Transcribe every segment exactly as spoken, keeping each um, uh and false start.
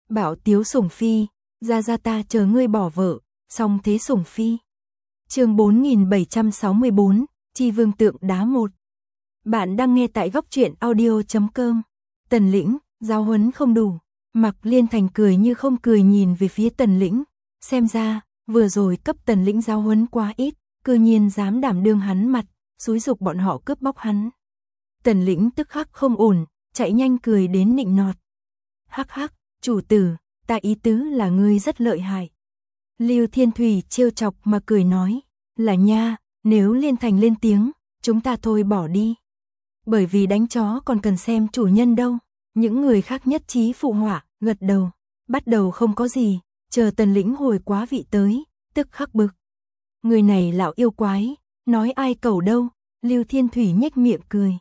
Bảo Tiếu Sủng Phi, ra ra ta chờ ngươi bỏ vợ, song thế Sủng Phi. Chương bốn nghìn bảy trăm sáu mươi bốn, Chi Vương tượng đá một. Bạn đang nghe tại góc truyện audio chấm com. Tần Lĩnh, giáo huấn không đủ. Mạc Liên Thành cười như không cười nhìn về phía Tần Lĩnh, xem ra vừa rồi cấp Tần Lĩnh giáo huấn quá ít, cư nhiên dám đảm đương hắn mặt, xúi giục bọn họ cướp bóc hắn. Tần Lĩnh tức khắc không ổn, chạy nhanh cười đến nịnh nọt. Hắc hắc, chủ tử, ta ý tứ là ngươi rất lợi hại. Lưu Thiên Thủy trêu chọc mà cười nói, là nha, nếu Liên Thành lên tiếng, chúng ta thôi bỏ đi. Bởi vì đánh chó còn cần xem chủ nhân đâu. Những người khác nhất trí phụ họa, gật đầu, bắt đầu không có gì, chờ Tần Lĩnh hồi quá vị tới, tức khắc bực. Người này lão yêu quái, nói ai cẩu đâu, Lưu Thiên Thủy nhếch miệng cười.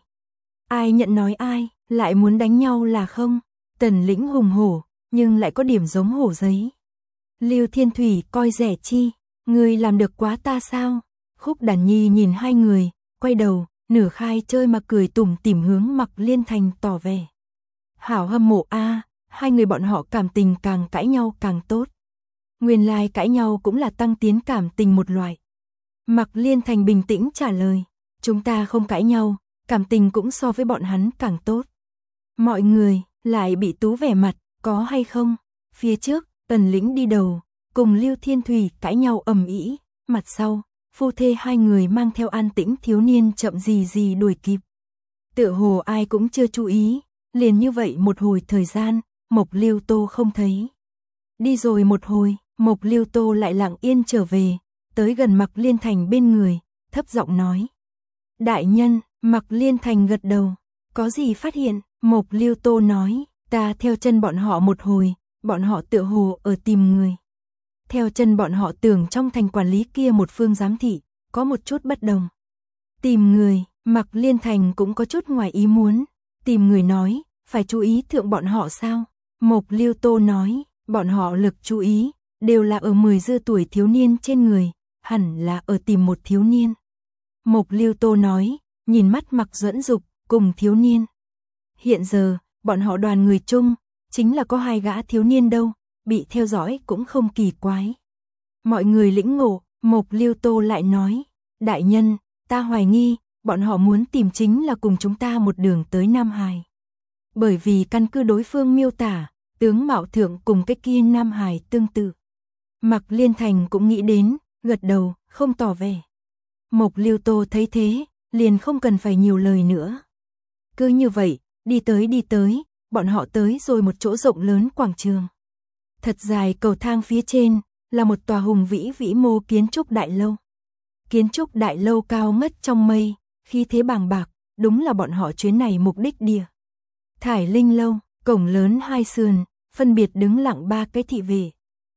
Ai nhận nói ai, lại muốn đánh nhau là không? Tần Lĩnh hùng hổ, nhưng lại có điểm giống hổ giấy. Lưu Thiên Thủy coi rẻ chi, người làm được quá ta sao? Khúc Đàn Nhi nhìn hai người, quay đầu, nửa khai chơi mà cười tủm tỉm hướng Mạc Liên Thành tỏ vẻ. Hảo hâm mộ a, à, hai người bọn họ cảm tình càng cãi nhau càng tốt. Nguyên lai cãi nhau cũng là tăng tiến cảm tình một loại. Mạc Liên Thành bình tĩnh trả lời, chúng ta không cãi nhau, cảm tình cũng so với bọn hắn càng tốt. Mọi người lại bị tú vẻ mặt, có hay không? Phía trước, Tần Lĩnh đi đầu, cùng Lưu Thiên Thủy cãi nhau ầm ĩ, mặt sau, phu thê hai người mang theo an tĩnh thiếu niên chậm gì gì đuổi kịp. Tựa hồ ai cũng chưa chú ý, liền như vậy một hồi thời gian, Mộc Lưu Tô không thấy. Đi rồi một hồi, Mộc Lưu Tô lại lặng yên trở về, tới gần Mạc Liên Thành bên người, thấp giọng nói. Đại nhân, Mạc Liên Thành gật đầu, có gì phát hiện? Mộc Lưu Tô nói, ta theo chân bọn họ một hồi, bọn họ tựa hồ ở tìm người. Theo chân bọn họ tưởng trong thành quản lý kia một phương giám thị, có một chút bất đồng. Tìm người, Mạc Liên Thành cũng có chút ngoài ý muốn. Tìm người nói, phải chú ý thượng bọn họ sao? Mộc Lưu Tô nói, bọn họ lực chú ý, đều là ở mười dư tuổi thiếu niên trên người, hẳn là ở tìm một thiếu niên. Mộc Lưu Tô nói, nhìn mắt Mạc Duẫn Dục cùng thiếu niên. Hiện giờ, bọn họ đoàn người chung, chính là có hai gã thiếu niên đâu, bị theo dõi cũng không kỳ quái. Mọi người lĩnh ngộ, Mộc Lưu Tô lại nói, đại nhân, ta hoài nghi, bọn họ muốn tìm chính là cùng chúng ta một đường tới Nam Hải. Bởi vì căn cứ đối phương miêu tả, tướng mạo thượng cùng cái kia Nam Hải tương tự. Mạc Liên Thành cũng nghĩ đến, gật đầu, không tỏ vẻ. Mộc Lưu Tô thấy thế, liền không cần phải nhiều lời nữa. Cứ như vậy, đi tới đi tới, bọn họ tới rồi một chỗ rộng lớn quảng trường. Thật dài cầu thang phía trên, là một tòa hùng vĩ vĩ mô kiến trúc đại lâu. Kiến trúc đại lâu cao ngất trong mây, khí thế bàng bạc, đúng là bọn họ chuyến này mục đích địa. Thải Linh lâu, cổng lớn hai sườn, phân biệt đứng lặng ba cái thị vệ.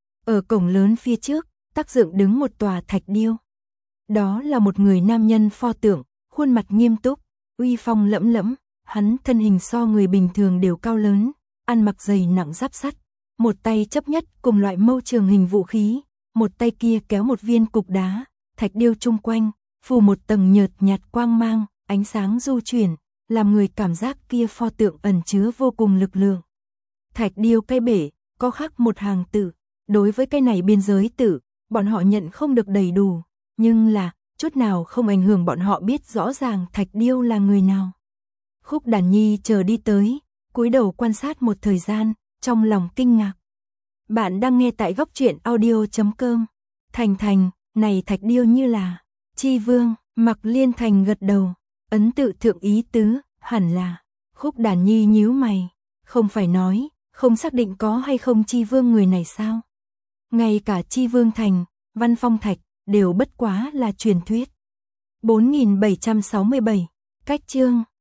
Ở cổng lớn phía trước, tác dựng đứng một tòa thạch điêu. Đó là một người nam nhân pho tượng, khuôn mặt nghiêm túc, uy phong lẫm lẫm, hắn thân hình so người bình thường đều cao lớn, ăn mặc dày nặng giáp sắt, một tay chấp nhất cùng loại mâu trường hình vũ khí, một tay kia kéo một viên cục đá, thạch điêu chung quanh, phủ một tầng nhợt nhạt quang mang, ánh sáng du chuyển, làm người cảm giác kia pho tượng ẩn chứa vô cùng lực lượng. Thạch điêu cái bể, có khắc một hàng tự, đối với cái này biên giới tự, bọn họ nhận không được đầy đủ, nhưng là, chút nào không ảnh hưởng bọn họ biết rõ ràng thạch điêu là người nào. Khúc Đàn Nhi chờ đi tới, cúi đầu quan sát một thời gian, trong lòng kinh ngạc. Bạn đang nghe tại góc truyện audio chấm com. Thành Thành, này thạch điêu như là Chi Vương. Mạc Liên Thành gật đầu, ấn tự thượng ý tứ, hẳn là. Khúc Đàn Nhi nhíu mày, không phải nói, không xác định có hay không Chi Vương người này sao? Ngay cả Chi Vương Thành, Văn Phong Thạch, đều bất quá là truyền thuyết. bốn nghìn bảy trăm sáu mươi bảy, cách chương.